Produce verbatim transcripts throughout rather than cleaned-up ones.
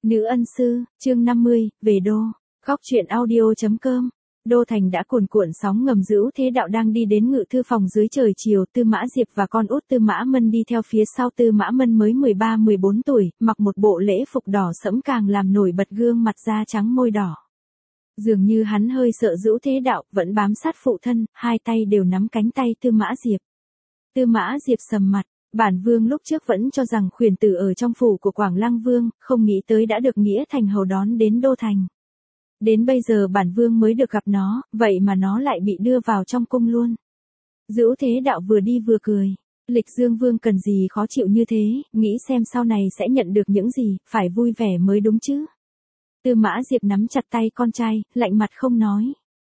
Nữ ân sư, chương năm mươi, về đô. Góc truyện audio chấm com. Đô thành đã cuồn cuộn sóng ngầm. Dữu Thế Đạo đang đi đến ngự thư phòng dưới trời chiều. Tư Mã Diệp và con út Tư Mã Mân đi theo phía sau. Tư Mã Mân mới mười ba mười bốn tuổi, mặc một bộ lễ phục đỏ sẫm càng làm nổi bật gương mặt da trắng môi đỏ. Dường như hắn hơi sợ Dữu Thế Đạo, vẫn bám sát phụ thân, hai tay đều nắm cánh tay Tư Mã Diệp. Tư Mã Diệp sầm mặt. Bản vương lúc trước vẫn cho rằng khuyển tử ở trong phủ của Quảng Lăng Vương, không nghĩ tới đã được Nghĩa Thành Hầu đón đến đô thành. Đến bây giờ bản vương mới được gặp nó, vậy mà nó lại bị đưa vào trong cung luôn. Dữu Thế Đạo vừa đi vừa cười. Lịch Dương Vương cần gì khó chịu như thế, nghĩ xem sau này sẽ nhận được những gì, phải vui vẻ mới đúng chứ. Tư Mã Diệp nắm chặt tay con trai, lạnh mặt không nói.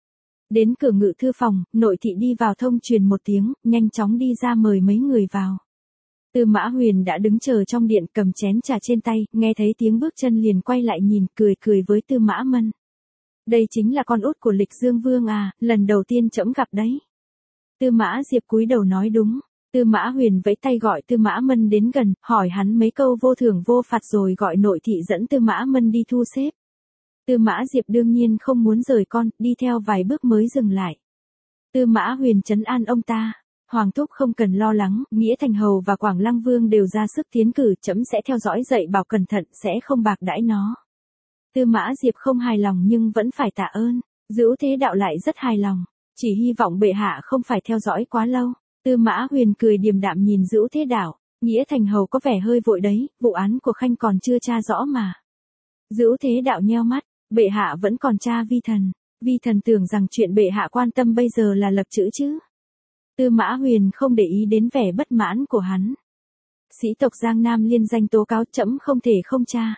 Đến cửa ngự thư phòng, nội thị đi vào thông truyền một tiếng, nhanh chóng đi ra mời mấy người vào. Tư Mã Huyền đã đứng chờ trong điện cầm chén trà trên tay, nghe thấy tiếng bước chân liền quay lại nhìn, cười cười với Tư Mã Mân. Đây chính là con út của Lịch Dương Vương à, lần đầu tiên trẫm gặp đấy. Tư Mã Diệp cúi đầu nói đúng. Tư Mã Huyền vẫy tay gọi Tư Mã Mân đến gần, hỏi hắn mấy câu vô thưởng vô phạt rồi gọi nội thị dẫn Tư Mã Mân đi thu xếp. Tư Mã Diệp đương nhiên không muốn rời con, đi theo vài bước mới dừng lại. Tư Mã Huyền trấn an ông ta. Hoàng thúc không cần lo lắng, Nghĩa Thành Hầu và Quảng Lăng Vương đều ra sức tiến cử, trẫm sẽ theo dõi dạy bảo cẩn thận, sẽ không bạc đãi nó. Tư Mã Diệp không hài lòng nhưng vẫn phải tạ ơn. Dữu Thế Đạo lại rất hài lòng, chỉ hy vọng bệ hạ không phải theo dõi quá lâu. Tư Mã Huyền cười điềm đạm nhìn Dữu Thế Đạo, Nghĩa Thành Hầu có vẻ hơi vội đấy, vụ án của Khanh còn chưa tra rõ mà. Dữu Thế Đạo nheo mắt, bệ hạ vẫn còn tra vi thần, vi thần tưởng rằng chuyện bệ hạ quan tâm bây giờ là lập chữ chứ. Tư Mã Huyền không để ý đến vẻ bất mãn của hắn. Sĩ tộc Giang Nam liên danh tố cáo trẫm không thể không tra.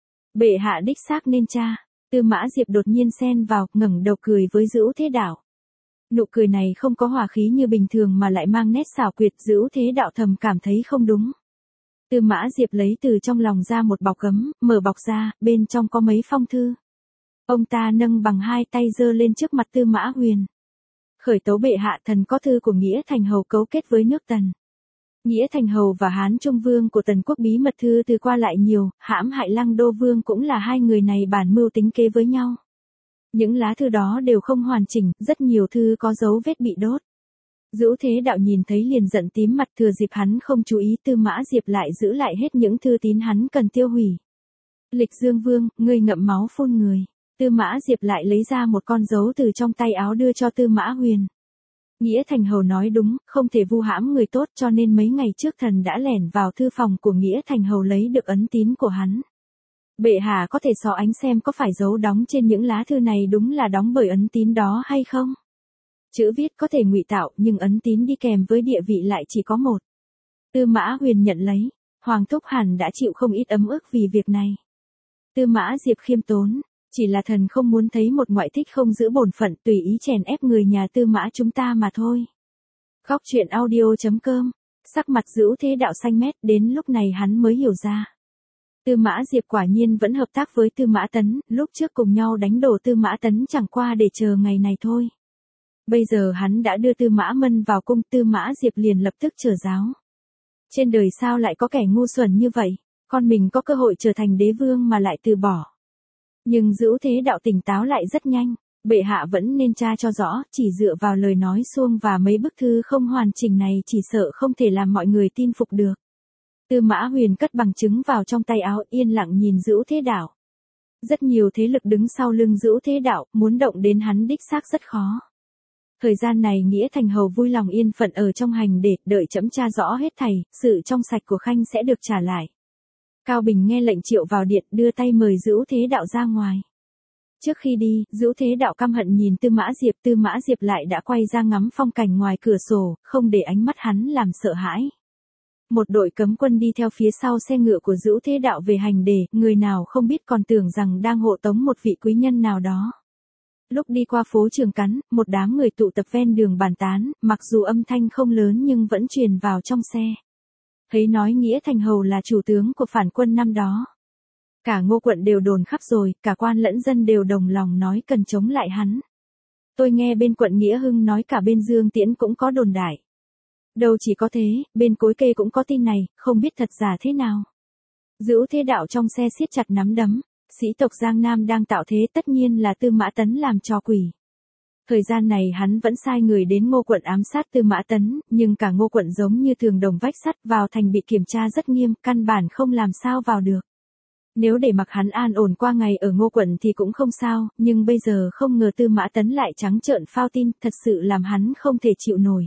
Bệ hạ đích xác nên tra. Tư Mã Diệp đột nhiên xen vào, ngẩng đầu cười với Dữu Thế Đạo. Nụ cười này không có hòa khí như bình thường mà lại mang nét xảo quyệt. Dữu Thế Đạo thầm cảm thấy không đúng. Tư Mã Diệp lấy từ trong lòng ra một bọc gấm, mở bọc ra, bên trong có mấy phong thư. Ông ta nâng bằng hai tay giơ lên trước mặt Tư Mã Huyền. Khởi tấu bệ hạ, thần có thư của Nghĩa Thành Hầu cấu kết với nước Tần. Nghĩa Thành Hầu và Hán Trung Vương của Tần quốc bí mật thư từ qua lại nhiều, hãm hại Lăng Đô Vương cũng là hai người này bàn mưu tính kế với nhau. Những lá thư đó đều không hoàn chỉnh, rất nhiều thư có dấu vết bị đốt. Dữu Thế Đạo nhìn thấy liền giận tím mặt, thừa dịp hắn không chú ý Tư Mã Diệp lại giữ lại hết những thư tín hắn cần tiêu hủy. Lịch Dương Vương, ngươi ngậm máu phun người. Tư Mã Diệp lại lấy ra một con dấu từ trong tay áo đưa cho Tư Mã Huyền. Nghĩa Thành Hầu nói đúng, không thể vu hãm người tốt, cho nên mấy ngày trước thần đã lẻn vào thư phòng của Nghĩa Thành Hầu lấy được ấn tín của hắn. Bệ hạ có thể so ánh xem có phải dấu đóng trên những lá thư này đúng là đóng bởi ấn tín đó hay không? Chữ viết có thể ngụy tạo, nhưng ấn tín đi kèm với địa vị lại chỉ có một. Tư Mã Huyền nhận lấy, Hoàng thúc hẳn đã chịu không ít ấm ức vì việc này. Tư Mã Diệp khiêm tốn. Chỉ là thần không muốn thấy một ngoại thích không giữ bổn phận tùy ý chèn ép người nhà Tư Mã chúng ta mà thôi. Góc truyện audio chấm com. Sắc mặt Dữu Thế Đạo xanh mét, đến lúc này hắn mới hiểu ra. Tư Mã Diệp quả nhiên vẫn hợp tác với Tư Mã Tấn, lúc trước cùng nhau đánh đổ Tư Mã Tấn chẳng qua để chờ ngày này thôi. Bây giờ hắn đã đưa Tư Mã Mân vào cung, Tư Mã Diệp liền lập tức trở giáo. Trên đời sao lại có kẻ ngu xuẩn như vậy, con mình có cơ hội trở thành đế vương mà lại từ bỏ. Nhưng Dữu Thế Đạo tỉnh táo lại rất nhanh, bệ hạ vẫn nên tra cho rõ, chỉ dựa vào lời nói suông và mấy bức thư không hoàn chỉnh này chỉ sợ không thể làm mọi người tin phục được. Tư Mã Huyền cất bằng chứng vào trong tay áo, yên lặng nhìn Dữu Thế Đạo. Rất nhiều thế lực đứng sau lưng Dữu Thế Đạo, muốn động đến hắn đích xác rất khó. Thời gian này Nghĩa Thành Hầu vui lòng yên phận ở trong hành để đợi trẫm tra rõ hết thảy, sự trong sạch của Khanh sẽ được trả lại. Cao Bình nghe lệnh triệu vào điện, đưa tay mời Dữu Thế Đạo ra ngoài. Trước khi đi, Dữu Thế Đạo căm hận nhìn Tư Mã Diệp, Tư Mã Diệp lại đã quay ra ngắm phong cảnh ngoài cửa sổ, không để ánh mắt hắn làm sợ hãi. Một đội cấm quân đi theo phía sau xe ngựa của Dữu Thế Đạo về hành đề, người nào không biết còn tưởng rằng đang hộ tống một vị quý nhân nào đó. Lúc đi qua phố Trường Cắn, một đám người tụ tập ven đường bàn tán, mặc dù âm thanh không lớn nhưng vẫn truyền vào trong xe. Thấy nói Nghĩa Thành Hầu là chủ tướng của phản quân năm đó. Cả Ngô quận đều đồn khắp rồi, cả quan lẫn dân đều đồng lòng nói cần chống lại hắn. Tôi nghe bên quận Nghĩa Hưng nói cả bên Dương Tiễn cũng có đồn đại. Đâu chỉ có thế, bên Cối Kê cũng có tin này, không biết thật giả thế nào. Dữu Thế Đạo trong xe siết chặt nắm đấm, Sĩ tộc Giang Nam đang tạo thế, tất nhiên là Tư Mã Tấn làm trò quỷ. Thời gian này hắn vẫn sai người đến Ngô quận ám sát Tư Mã Tấn, nhưng cả Ngô quận giống như tường đồng vách sắt, vào thành bị kiểm tra rất nghiêm, căn bản không làm sao vào được. Nếu để mặc hắn an ổn qua ngày ở Ngô quận thì cũng không sao, nhưng bây giờ không ngờ Tư Mã Tấn lại trắng trợn phao tin, thật sự làm hắn không thể chịu nổi.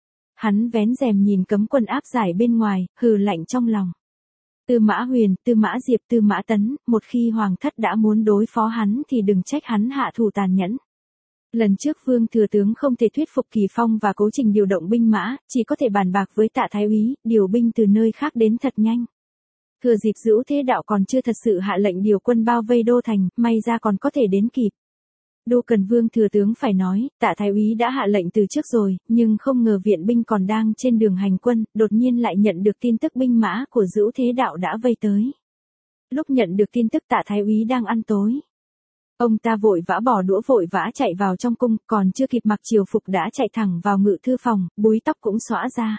Hắn vén rèm nhìn cấm quân áp giải bên ngoài, hừ lạnh trong lòng. Tư Mã Huyền, Tư Mã Diệp, Tư Mã Tấn, một khi hoàng thất đã muốn đối phó hắn thì đừng trách hắn hạ thủ tàn nhẫn. Lần trước Vương thừa tướng không thể thuyết phục Kỳ Phong và Cố Trình điều động binh mã, chỉ có thể bàn bạc với Tạ Thái úy, điều binh từ nơi khác đến thật nhanh. Thừa dịp Dữu Thế Đạo còn chưa thật sự hạ lệnh điều quân bao vây đô thành, may ra còn có thể đến kịp. Đô Cần Vương thừa tướng phải nói, Tạ Thái úy đã hạ lệnh từ trước rồi, nhưng không ngờ viện binh còn đang trên đường hành quân, đột nhiên lại nhận được tin tức binh mã của Dữu Thế Đạo đã vây tới. Lúc nhận được tin tức Tạ Thái úy đang ăn tối. Ông ta vội vã bỏ đũa vội vã chạy vào trong cung, còn chưa kịp mặc triều phục đã chạy thẳng vào ngự thư phòng, búi tóc cũng xõa ra.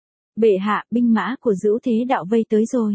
Bệ hạ, binh mã của Dữu Thế Đạo vây tới rồi.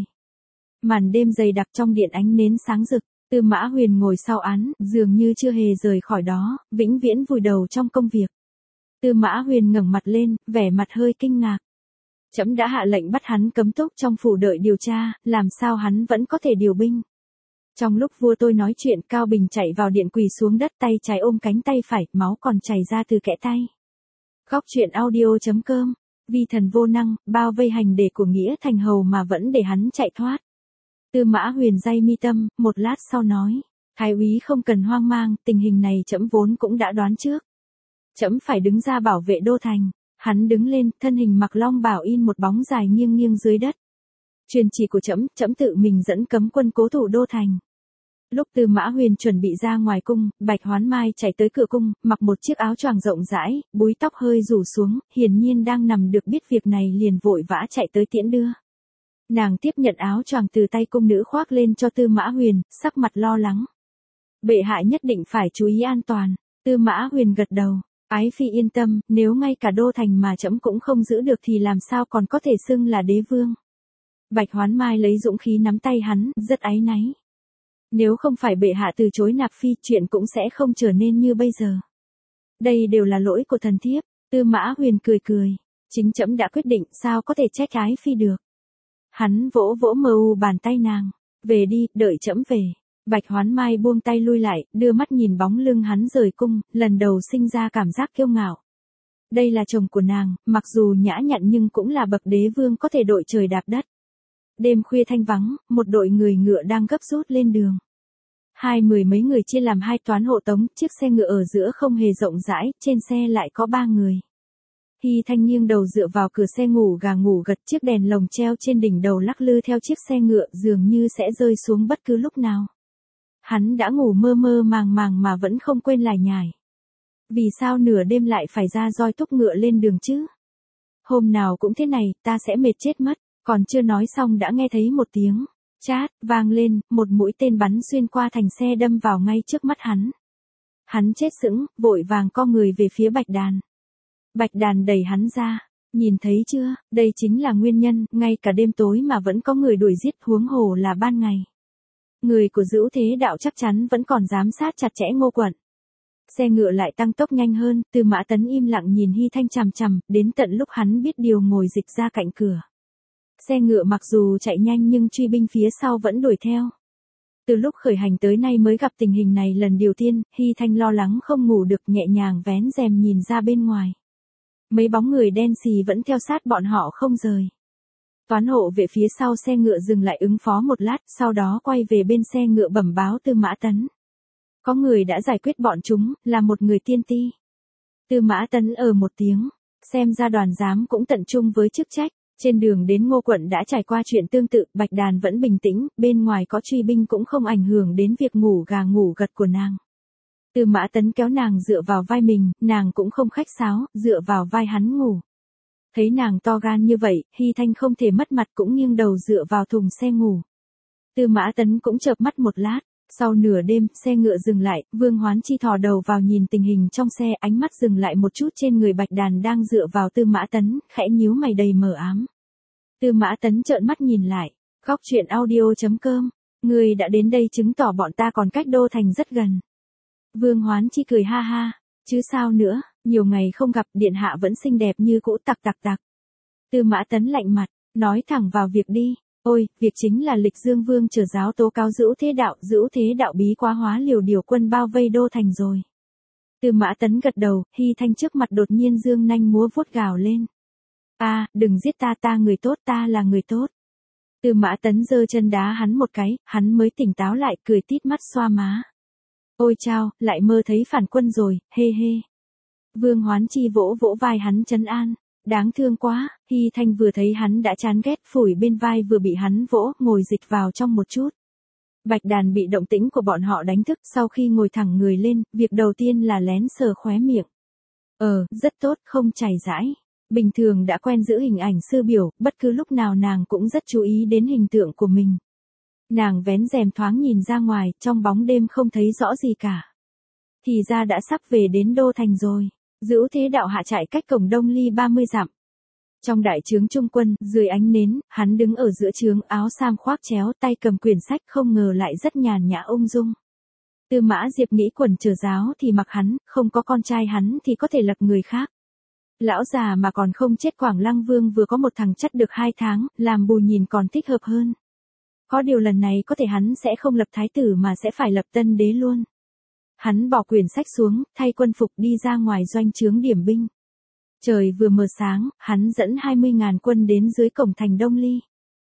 Màn đêm dày đặc trong điện ánh nến sáng rực, Tư Mã Huyền ngồi sau án, dường như chưa hề rời khỏi đó, vĩnh viễn vùi đầu trong công việc. Tư Mã Huyền ngẩng mặt lên, vẻ mặt hơi kinh ngạc. Trẫm đã hạ lệnh bắt hắn cấm túc trong phủ đợi điều tra, làm sao hắn vẫn có thể điều binh. Trong lúc vua tôi nói chuyện, Cao Bình chạy vào điện quỳ xuống đất, tay trái ôm cánh tay phải, máu còn chảy ra từ kẽ tay. Góc truyện audio chấm com, vi thần vô năng, bao vây hành để của Nghĩa Thành Hầu mà vẫn để hắn chạy thoát. Tư Mã Huyền day mi tâm, một lát sau nói, Thái úy không cần hoang mang, tình hình này trẫm vốn cũng đã đoán trước. Trẫm phải đứng ra bảo vệ đô thành. Hắn đứng lên, thân hình mặc long bào in một bóng dài nghiêng nghiêng dưới đất. Truyền chỉ của trẫm, trẫm tự mình dẫn cấm quân cố thủ đô thành. Lúc Tư Mã Huyền chuẩn bị ra ngoài cung, Bạch Hoán Mai chạy tới cửa cung, mặc một chiếc áo choàng rộng rãi, búi tóc hơi rủ xuống, hiển nhiên đang nằm được, biết việc này liền vội vã chạy tới tiễn đưa. Nàng tiếp nhận áo choàng từ tay cung nữ khoác lên cho Tư Mã Huyền, sắc mặt lo lắng. Bệ hạ nhất định phải chú ý an toàn. Tư Mã Huyền gật đầu. Ái phi yên tâm, nếu ngay cả đô thành mà trẫm cũng không giữ được thì làm sao còn có thể xưng là đế vương. Bạch Hoán Mai lấy dũng khí nắm tay hắn, rất áy náy. Nếu không phải bệ hạ từ chối nạp phi, chuyện cũng sẽ không trở nên như bây giờ. Đây đều là lỗi của thần thiếp. Tư Mã Huyền cười cười. Chính trẫm đã quyết định, sao có thể trách ái phi được. Hắn vỗ vỗ mờ u bàn tay nàng. Về đi, đợi trẫm về. Bạch Hoán Mai buông tay lui lại, đưa mắt nhìn bóng lưng hắn rời cung, lần đầu sinh ra cảm giác kiêu ngạo. Đây là chồng của nàng, mặc dù nhã nhặn nhưng cũng là bậc đế vương có thể đội trời đạp đất. Đêm khuya thanh vắng, một đội người ngựa đang gấp rút lên đường. Hai mười mấy người chia làm hai toán hộ tống, chiếc xe ngựa ở giữa không hề rộng rãi, trên xe lại có ba người. Hy Thanh nghiêng đầu dựa vào cửa xe ngủ gà ngủ gật, chiếc đèn lồng treo trên đỉnh đầu lắc lư theo chiếc xe ngựa, dường như sẽ rơi xuống bất cứ lúc nào. Hắn đã ngủ mơ mơ màng màng mà vẫn không quên lải nhải. Vì sao nửa đêm lại phải ra roi thúc ngựa lên đường chứ? Hôm nào cũng thế này, ta sẽ mệt chết mất. Còn chưa nói xong đã nghe thấy một tiếng chát vang lên, một mũi tên bắn xuyên qua thành xe đâm vào ngay trước mắt hắn. Hắn chết sững, vội vàng co người về phía Bạch Đàn. Bạch Đàn đẩy hắn ra. Nhìn thấy chưa, đây chính là nguyên nhân, ngay cả đêm tối mà vẫn có người đuổi giết, huống hồ là ban ngày. Người của Dữu Thế Đạo chắc chắn vẫn còn giám sát chặt chẽ Ngô quận. Xe ngựa lại tăng tốc nhanh hơn, Tư Mã Tấn im lặng nhìn Hy Thanh chằm chằm, đến tận lúc hắn biết điều ngồi dịch ra cạnh cửa. Xe ngựa mặc dù chạy nhanh nhưng truy binh phía sau vẫn đuổi theo. Từ lúc khởi hành tới nay mới gặp tình hình này lần đầu tiên, Hy Thanh lo lắng không ngủ được, nhẹ nhàng vén rèm nhìn ra bên ngoài. Mấy bóng người đen xì vẫn theo sát bọn họ không rời. Toán hộ về phía sau xe ngựa dừng lại ứng phó một lát, sau đó quay về bên xe ngựa bẩm báo Tư Mã Tấn. Có người đã giải quyết bọn chúng, là một người tiên ti. Tư Mã Tấn ờ một tiếng, xem ra đoàn giám cũng tận trung với chức trách. Trên đường đến Ngô quận đã trải qua chuyện tương tự, Bạch Đàn vẫn bình tĩnh, bên ngoài có truy binh cũng không ảnh hưởng đến việc ngủ gà ngủ gật của nàng. Tư Mã Tấn kéo nàng dựa vào vai mình, nàng cũng không khách sáo, dựa vào vai hắn ngủ. Thấy nàng to gan như vậy, Hy Thanh không thể mất mặt cũng nghiêng đầu dựa vào thùng xe ngủ. Tư Mã Tấn cũng chợp mắt một lát, sau nửa đêm, xe ngựa dừng lại, Vương Hoán Chi thò đầu vào nhìn tình hình trong xe, ánh mắt dừng lại một chút trên người Bạch Đàn đang dựa vào Tư Mã Tấn, khẽ nhíu mày đầy mờ ám. Tư Mã Tấn trợn mắt nhìn lại, góc truyện audio chấm com Ngươi đã đến đây chứng tỏ bọn ta còn cách đô thành rất gần. Vương Hoán Chi cười ha ha, chứ sao nữa, nhiều ngày không gặp điện hạ vẫn xinh đẹp như cũ tặc tặc tặc. Tư Mã Tấn lạnh mặt, nói thẳng vào việc đi. Ôi, việc chính là Lịch Dương Vương trở giáo tố cáo Dữu Thế Đạo, Dữu Thế Đạo bí quá hóa liều điều quân bao vây đô thành rồi. Tư Mã Tấn gật đầu, Hy Thanh trước mặt đột nhiên dương nanh múa vuốt gào lên. A, à, đừng giết ta, ta người tốt, ta là người tốt. Tư Mã Tấn giơ chân đá hắn một cái, hắn mới tỉnh táo lại, cười tít mắt xoa má. Ôi chao, lại mơ thấy phản quân rồi, hê hê. Vương Hoán Chi vỗ vỗ vai hắn trấn an. Đáng thương quá, Hy Thanh vừa thấy hắn đã chán ghét, phủi bên vai vừa bị hắn vỗ, ngồi dịch vào trong một chút. Bạch Đàn bị động tĩnh của bọn họ đánh thức, sau khi ngồi thẳng người lên, việc đầu tiên là lén sờ khóe miệng. Ờ, rất tốt, không chảy rãi. Bình thường đã quen giữ hình ảnh sư biểu, bất cứ lúc nào nàng cũng rất chú ý đến hình tượng của mình. Nàng vén rèm thoáng nhìn ra ngoài, trong bóng đêm không thấy rõ gì cả. Thì ra đã sắp về đến đô thành rồi. Dữu Thế Đạo hạ trại cách cổng Đông Ly ba mươi dặm. Trong đại trướng trung quân, dưới ánh nến, hắn đứng ở giữa trướng, áo sam khoác chéo, tay cầm quyển sách, không ngờ lại rất nhàn nhã ung dung. Tư Mã Diệp nghĩ quần trở giáo thì mặc hắn, không có con trai hắn thì có thể lập người khác. Lão già mà còn không chết, Quảng Lăng Vương vừa có một thằng chất được hai tháng, làm bù nhìn còn thích hợp hơn. Có điều lần này có thể hắn sẽ không lập thái tử mà sẽ phải lập tân đế luôn. Hắn bỏ quyển sách xuống, thay quân phục đi ra ngoài doanh trướng điểm binh. Trời vừa mờ sáng, hắn dẫn hai mươi ngàn quân đến dưới cổng thành Đông Ly.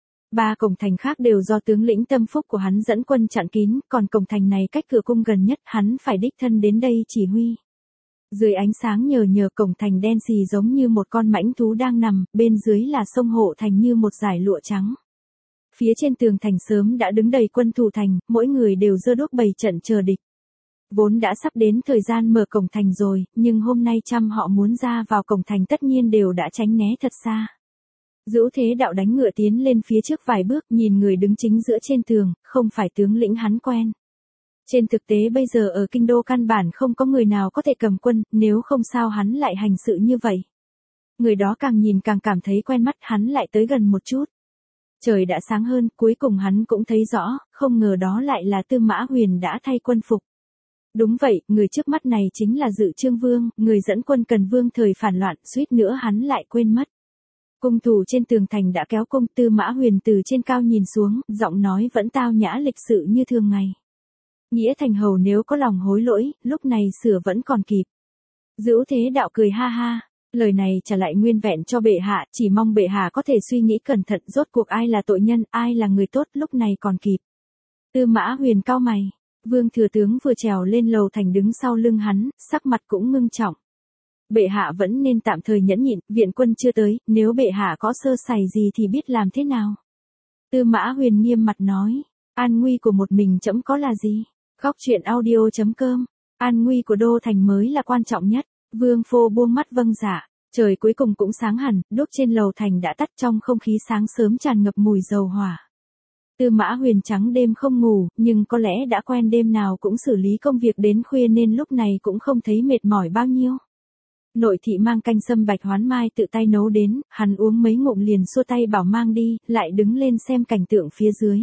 Ba cổng thành khác đều do tướng lĩnh Tâm Phúc của hắn dẫn quân chặn kín, còn cổng thành này cách cửa cung gần nhất, hắn phải đích thân đến đây chỉ huy. Dưới ánh sáng nhờ nhờ, cổng thành đen xì giống như một con mãnh thú đang nằm, bên dưới là sông Hộ Thành như một dải lụa trắng. Phía trên tường thành sớm đã đứng đầy quân thủ thành, mỗi người đều giơ đuốc bày trận chờ địch. Vốn đã sắp đến thời gian mở cổng thành rồi, nhưng hôm nay trăm họ muốn ra vào cổng thành tất nhiên đều đã tránh né thật xa. Dữu Thế Đạo đánh ngựa tiến lên phía trước vài bước, nhìn người đứng chính giữa trên tường, không phải tướng lĩnh hắn quen. Trên thực tế bây giờ ở kinh đô căn bản không có người nào có thể cầm quân, nếu không sao hắn lại hành sự như vậy. Người đó càng nhìn càng cảm thấy quen mắt, hắn lại tới gần một chút. Trời đã sáng hơn, cuối cùng hắn cũng thấy rõ, không ngờ đó lại là Tư Mã Huyền đã thay quân phục. Đúng vậy, người trước mắt này chính là Dự Trương Vương, người dẫn quân Cần Vương thời phản loạn, suýt nữa hắn lại quên mất. Cung thủ trên tường thành đã kéo cung, Tư Mã Huyền từ trên cao nhìn xuống, giọng nói vẫn tao nhã lịch sự như thường ngày. Nghĩa Thành hầu nếu có lòng hối lỗi, lúc này sửa vẫn còn kịp. Dữu Thế Đạo cười ha ha, lời này trả lại nguyên vẹn cho bệ hạ, chỉ mong bệ hạ có thể suy nghĩ cẩn thận, rốt cuộc ai là tội nhân, ai là người tốt, lúc này còn kịp. Tư Mã Huyền cau mày. Vương thừa tướng vừa trèo lên lầu thành đứng sau lưng hắn, sắc mặt cũng ngưng trọng. Bệ hạ vẫn nên tạm thời nhẫn nhịn, viện quân chưa tới, nếu bệ hạ có sơ sẩy gì thì biết làm thế nào. Tư Mã Huyền nghiêm mặt nói, an nguy của một mình trẫm có là gì? Góc truyện audio chấm com, an nguy của đô thành mới là quan trọng nhất. Vương Phô buông mắt vâng dạ, trời cuối cùng cũng sáng hẳn, đuốc trên lầu thành đã tắt, trong không khí sáng sớm tràn ngập mùi dầu hỏa. Tư Mã Huyền trắng đêm không ngủ, nhưng có lẽ đã quen đêm nào cũng xử lý công việc đến khuya nên lúc này cũng không thấy mệt mỏi bao nhiêu. Nội thị mang canh sâm bạch hoán mai tự tay nấu đến, hắn uống mấy ngụm liền xua tay bảo mang đi, lại đứng lên xem cảnh tượng phía dưới.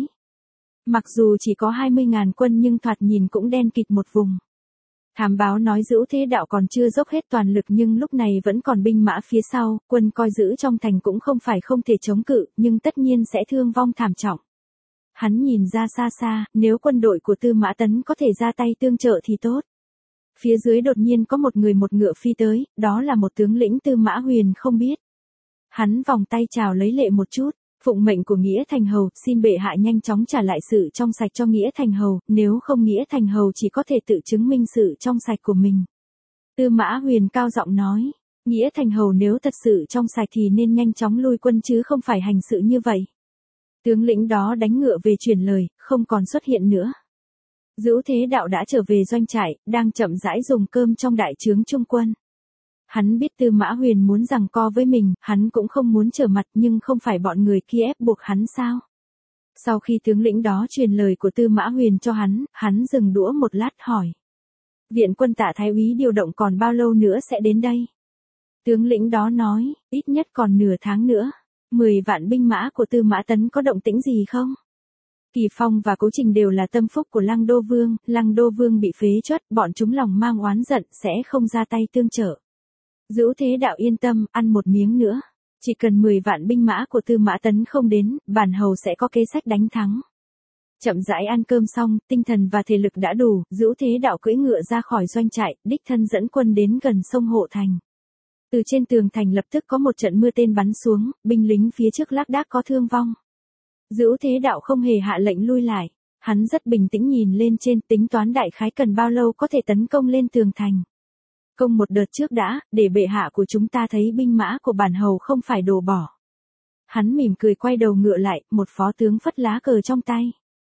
Mặc dù chỉ có hai mươi ngàn quân nhưng thoạt nhìn cũng đen kịt một vùng. Thám báo nói Dữu Thế Đạo còn chưa dốc hết toàn lực nhưng lúc này vẫn còn binh mã phía sau, quân coi giữ trong thành cũng không phải không thể chống cự, nhưng tất nhiên sẽ thương vong thảm trọng. Hắn nhìn ra xa xa, nếu quân đội của Tư Mã Tấn có thể ra tay tương trợ thì tốt. Phía dưới đột nhiên có một người một ngựa phi tới, đó là một tướng lĩnh Tư Mã Huyền không biết. Hắn vòng tay chào lấy lệ một chút, phụng mệnh của Nghĩa Thành hầu, xin bệ hạ nhanh chóng trả lại sự trong sạch cho Nghĩa Thành hầu, nếu không Nghĩa Thành hầu chỉ có thể tự chứng minh sự trong sạch của mình. Tư Mã Huyền cao giọng nói, Nghĩa Thành hầu nếu thật sự trong sạch thì nên nhanh chóng lui quân chứ không phải hành sự như vậy. Tướng lĩnh đó đánh ngựa về truyền lời, không còn xuất hiện nữa. Dữu Thế Đạo đã trở về doanh trại, đang chậm rãi dùng cơm trong đại trướng trung quân. Hắn biết Tư Mã Huyền muốn giằng co với mình, hắn cũng không muốn trở mặt nhưng không phải bọn người kia ép buộc hắn sao. Sau khi tướng lĩnh đó truyền lời của Tư Mã Huyền cho hắn, hắn dừng đũa một lát hỏi. Viện quân Tạ Thái úy điều động còn bao lâu nữa sẽ đến đây? Tướng lĩnh đó nói, ít nhất còn nửa tháng nữa. Mười vạn binh mã của Tư Mã Tấn có động tĩnh gì không? Kỳ Phong và Cố Trình đều là tâm phúc của Lăng Đô Vương, Lăng Đô Vương bị phế truất, bọn chúng lòng mang oán giận sẽ không ra tay tương trợ. Dữu Thế Đạo yên tâm, ăn một miếng nữa. Chỉ cần mười vạn binh mã của Tư Mã Tấn không đến, bản hầu sẽ có kế sách đánh thắng. Chậm rãi ăn cơm xong, tinh thần và thể lực đã đủ, Dữu Thế Đạo cưỡi ngựa ra khỏi doanh trại, đích thân dẫn quân đến gần sông Hộ Thành. Từ trên tường thành lập tức có một trận mưa tên bắn xuống, binh lính phía trước lác đác có thương vong. Dữu Thế Đạo không hề hạ lệnh lui lại, hắn rất bình tĩnh nhìn lên trên, tính toán đại khái cần bao lâu có thể tấn công lên tường thành. Công một đợt trước đã, để bệ hạ của chúng ta thấy binh mã của bản hầu không phải đổ bỏ. Hắn mỉm cười quay đầu ngựa lại, một phó tướng phất lá cờ trong tay.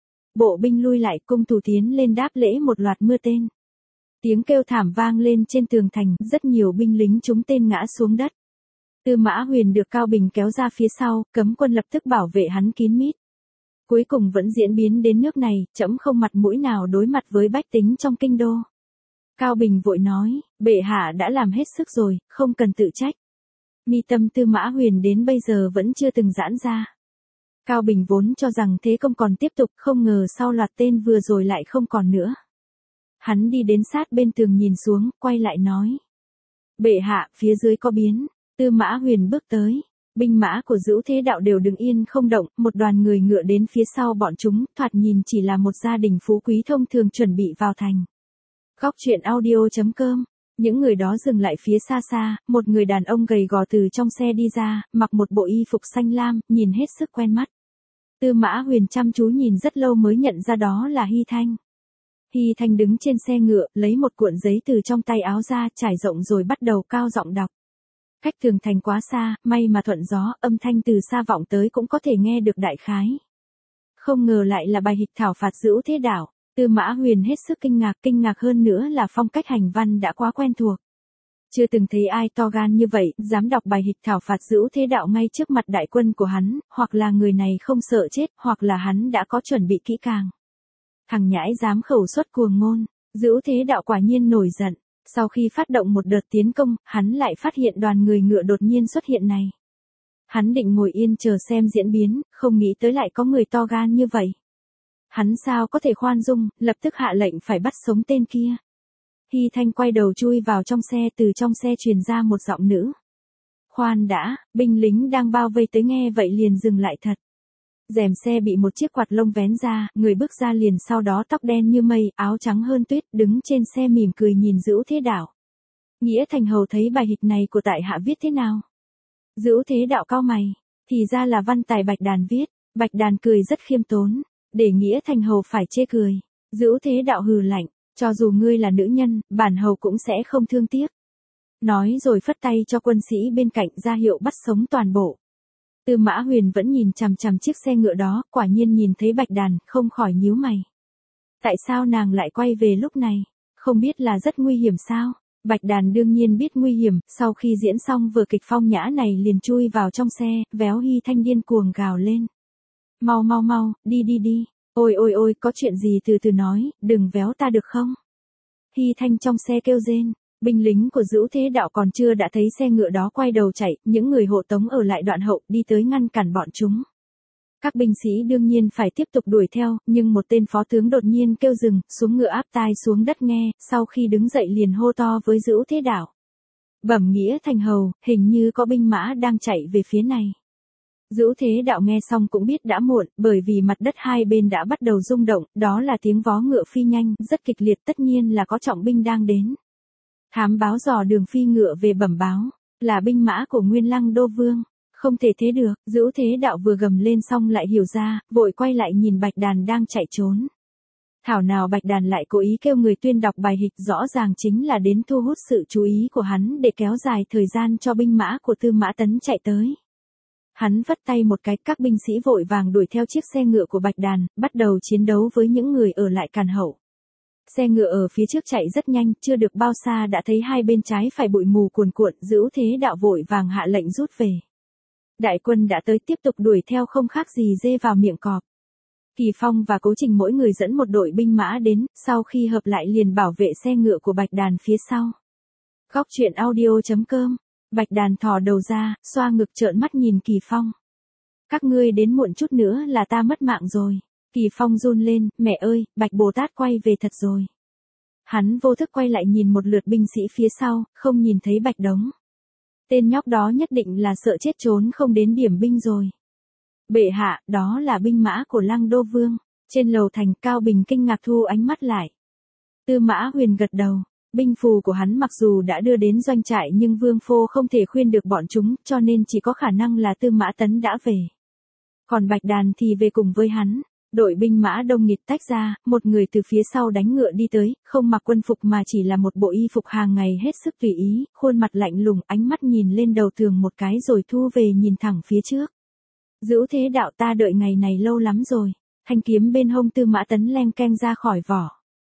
Bộ binh lui lại, cung thủ tiến lên đáp lễ một loạt mưa tên. Tiếng kêu thảm vang lên trên tường thành, rất nhiều binh lính trúng tên ngã xuống đất. Tư Mã Huyền được Cao Bình kéo ra phía sau, cấm quân lập tức bảo vệ hắn kín mít. Cuối cùng vẫn diễn biến đến nước này, trẫm không mặt mũi nào đối mặt với bách tính trong kinh đô. Cao Bình vội nói, bệ hạ đã làm hết sức rồi, không cần tự trách. Mi tâm Tư Mã Huyền đến bây giờ vẫn chưa từng giãn ra. Cao Bình vốn cho rằng thế công còn tiếp tục, không ngờ sau loạt tên vừa rồi lại không còn nữa. Hắn đi đến sát bên tường nhìn xuống, quay lại nói. Bệ hạ, phía dưới có biến. Tư Mã Huyền bước tới. Binh mã của Dữu Thế Đạo đều đứng yên không động, một đoàn người ngựa đến phía sau bọn chúng, thoạt nhìn chỉ là một gia đình phú quý thông thường chuẩn bị vào thành. Góc truyện audio chấm com. Những người đó dừng lại phía xa xa, một người đàn ông gầy gò từ trong xe đi ra, mặc một bộ y phục xanh lam, nhìn hết sức quen mắt. Tư Mã Huyền chăm chú nhìn rất lâu mới nhận ra đó là Hy Thanh. Hy Thanh đứng trên xe ngựa, lấy một cuộn giấy từ trong tay áo ra, trải rộng rồi bắt đầu cao giọng đọc. Cách tường thành quá xa, may mà thuận gió, âm thanh từ xa vọng tới cũng có thể nghe được đại khái. Không ngờ lại là bài hịch thảo phạt Dữu Thế Đạo. Tư Mã Huyền hết sức kinh ngạc, kinh ngạc hơn nữa là phong cách hành văn đã quá quen thuộc. Chưa từng thấy ai to gan như vậy, dám đọc bài hịch thảo phạt Dữu Thế Đạo ngay trước mặt đại quân của hắn, hoặc là người này không sợ chết, hoặc là hắn đã có chuẩn bị kỹ càng. Thằng nhãi dám khẩu xuất cuồng ngôn, Dữu Thế Đạo quả nhiên nổi giận. Sau khi phát động một đợt tiến công, hắn lại phát hiện đoàn người ngựa đột nhiên xuất hiện này. Hắn định ngồi yên chờ xem diễn biến, không nghĩ tới lại có người to gan như vậy. Hắn sao có thể khoan dung, lập tức hạ lệnh phải bắt sống tên kia. Hy Thanh quay đầu chui vào trong xe, từ trong xe truyền ra một giọng nữ. Khoan đã, binh lính đang bao vây tới nghe vậy liền dừng lại thật. Rèm xe bị một chiếc quạt lông vén ra, người bước ra liền sau đó tóc đen như mây, áo trắng hơn tuyết, đứng trên xe mỉm cười nhìn Dữu Thế Đạo. Nghĩa Thành hầu thấy bài hịch này của tại hạ viết thế nào? Dữu Thế Đạo cau mày, thì ra là văn tài Bạch Đàn viết. Bạch Đàn cười rất khiêm tốn, để Nghĩa Thành hầu phải chê cười. Dữu Thế Đạo hừ lạnh, cho dù ngươi là nữ nhân, bản hầu cũng sẽ không thương tiếc. Nói rồi phất tay cho quân sĩ bên cạnh ra hiệu bắt sống toàn bộ. Tư Mã Huyền vẫn nhìn chằm chằm chiếc xe ngựa đó, quả nhiên nhìn thấy Bạch Đàn, không khỏi nhíu mày. Tại sao nàng lại quay về lúc này? Không biết là rất nguy hiểm sao? Bạch Đàn đương nhiên biết nguy hiểm, sau khi diễn xong vừa kịch phong nhã này liền chui vào trong xe, véo Hy Thanh điên cuồng gào lên. Mau mau mau, đi đi đi, ôi ôi ôi, có chuyện gì từ từ nói, đừng véo ta được không? Hy Thanh trong xe kêu rên. Binh lính của Dữu Thế Đạo còn chưa đã thấy xe ngựa đó quay đầu chạy, những người hộ tống ở lại đoạn hậu đi tới ngăn cản bọn chúng. Các binh sĩ đương nhiên phải tiếp tục đuổi theo, nhưng một tên phó tướng đột nhiên kêu dừng, xuống ngựa áp tai xuống đất nghe, sau khi đứng dậy liền hô to với Dữu Thế Đạo. Bẩm Nghĩa Thành hầu, hình như có binh mã đang chạy về phía này. Dữu Thế Đạo nghe xong cũng biết đã muộn, bởi vì mặt đất hai bên đã bắt đầu rung động, đó là tiếng vó ngựa phi nhanh, rất kịch liệt, tất nhiên là có trọng binh đang đến. Thám báo dò đường phi ngựa về bẩm báo, là binh mã của Nguyên Lăng Đô Vương, không thể thế được. Dữu Thế Đạo vừa gầm lên xong lại hiểu ra, vội quay lại nhìn Bạch Đàn đang chạy trốn. Thảo nào Bạch Đàn lại cố ý kêu người tuyên đọc bài hịch, rõ ràng chính là đến thu hút sự chú ý của hắn để kéo dài thời gian cho binh mã của Tư Mã Tấn chạy tới. Hắn vất tay một cái, các binh sĩ vội vàng đuổi theo chiếc xe ngựa của Bạch Đàn, bắt đầu chiến đấu với những người ở lại cản hậu. Xe ngựa ở phía trước chạy rất nhanh, chưa được bao xa đã thấy hai bên trái phải bụi mù cuồn cuộn, Dữu Thế Đạo vội vàng hạ lệnh rút về. Đại quân đã tới, tiếp tục đuổi theo không khác gì dê vào miệng cọp. Kỳ Phong và Cố Trình mỗi người dẫn một đội binh mã đến, sau khi hợp lại liền bảo vệ xe ngựa của Bạch Đàn phía sau. Góc truyện audio chấm com. Bạch Đàn thò đầu ra, xoa ngực trợn mắt nhìn Kỳ Phong. Các ngươi đến muộn chút nữa là ta mất mạng rồi. Kỳ Phong run lên, mẹ ơi, Bạch Bồ Tát quay về thật rồi. Hắn vô thức quay lại nhìn một lượt binh sĩ phía sau, không nhìn thấy Bạch Đống. Tên nhóc đó nhất định là sợ chết trốn không đến điểm binh rồi. Bệ hạ, đó là binh mã của Lăng Đô Vương. Trên lầu thành, Cao Bình kinh ngạc thu ánh mắt lại. Tư Mã Huyền gật đầu. Binh phù của hắn mặc dù đã đưa đến doanh trại nhưng Vương Phô không thể khuyên được bọn chúng, cho nên chỉ có khả năng là Tư Mã Tấn đã về. Còn Bạch Đàn thì về cùng với hắn. Đội binh mã đông nghịt tách ra, một người từ phía sau đánh ngựa đi tới, không mặc quân phục mà chỉ là một bộ y phục hàng ngày hết sức tùy ý, khuôn mặt lạnh lùng, ánh mắt nhìn lên đầu tường một cái rồi thu về nhìn thẳng phía trước. Dữu Thế Đạo, ta đợi ngày này lâu lắm rồi. Thanh kiếm bên hông Tư Mã Tấn leng keng ra khỏi vỏ.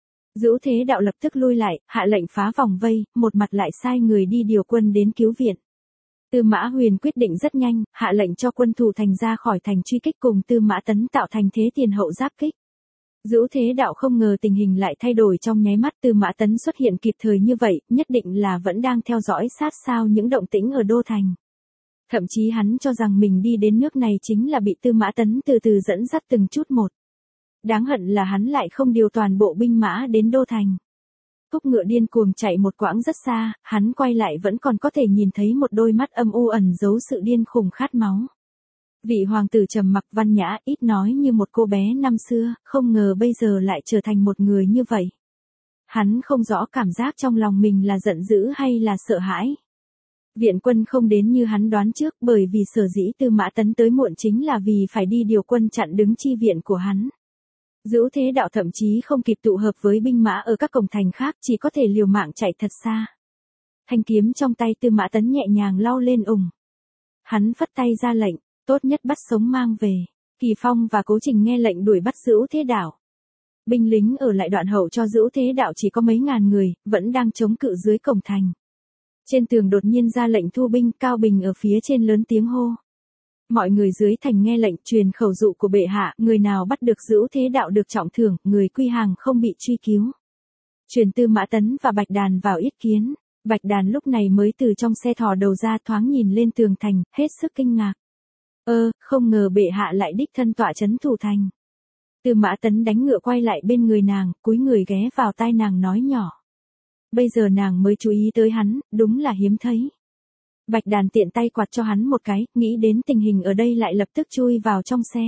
Dữu Thế Đạo lập tức lui lại, hạ lệnh phá vòng vây, một mặt lại sai người đi điều quân đến cứu viện. Tư Mã Huyền quyết định rất nhanh, hạ lệnh cho quân thủ thành ra khỏi thành truy kích cùng Tư Mã Tấn tạo thành thế tiền hậu giáp kích. Dữu Thế Đạo không ngờ tình hình lại thay đổi trong nháy mắt. Tư Mã Tấn xuất hiện kịp thời như vậy, nhất định là vẫn đang theo dõi sát sao những động tĩnh ở đô thành. Thậm chí hắn cho rằng mình đi đến nước này chính là bị Tư Mã Tấn từ từ dẫn dắt từng chút một. Đáng hận là hắn lại không điều toàn bộ binh mã đến đô thành. Thúc ngựa điên cuồng chạy một quãng rất xa, hắn quay lại vẫn còn có thể nhìn thấy một đôi mắt âm u ẩn giấu sự điên khùng khát máu. Vị hoàng tử trầm mặc văn nhã, ít nói như một cô bé năm xưa, không ngờ bây giờ lại trở thành một người như vậy. Hắn không rõ cảm giác trong lòng mình là giận dữ hay là sợ hãi. Viện quân không đến như hắn đoán trước, bởi vì sở dĩ Tư Mã Tấn tới muộn chính là vì phải đi điều quân chặn đứng chi viện của hắn. Dữu Thế Đạo thậm chí không kịp tụ hợp với binh mã ở các cổng thành khác, chỉ có thể liều mạng chạy thật xa. Thanh kiếm trong tay Tư Mã Tấn nhẹ nhàng lau lên ủng. Hắn phất tay ra lệnh, tốt nhất bắt sống mang về. Kỳ Phong và Cố Trình nghe lệnh đuổi bắt Dữu Thế Đạo. Binh lính ở lại đoạn hậu cho Dữu Thế Đạo chỉ có mấy ngàn người, vẫn đang chống cự dưới cổng thành. Trên tường đột nhiên ra lệnh thu binh, Cao Bình ở phía trên lớn tiếng hô. Mọi người dưới thành nghe lệnh, truyền khẩu dụ của bệ hạ, người nào bắt được Dữu Thế Đạo được trọng thưởng, người quy hàng không bị truy cứu. Truyền Tư Mã Tấn và Bạch Đàn vào yết kiến. Bạch Đàn lúc này mới từ trong xe thò đầu ra, thoáng nhìn lên tường thành, hết sức kinh ngạc. Ơ, không ngờ bệ hạ lại đích thân tọa trấn thủ thành. Tư Mã Tấn đánh ngựa quay lại bên người nàng, cúi người ghé vào tai nàng nói nhỏ. Bây giờ nàng mới chú ý tới hắn, đúng là hiếm thấy. Bạch Đàn tiện tay quạt cho hắn một cái, nghĩ đến tình hình ở đây lại lập tức chui vào trong xe.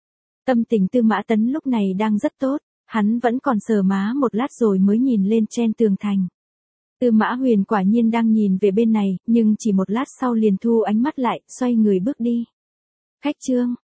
Tâm tình Tư Mã Tấn lúc này đang rất tốt, hắn vẫn còn sờ má một lát rồi mới nhìn lên trên tường thành. Tư Mã Huyền quả nhiên đang nhìn về bên này, nhưng chỉ một lát sau liền thu ánh mắt lại, xoay người bước đi. Khách trương,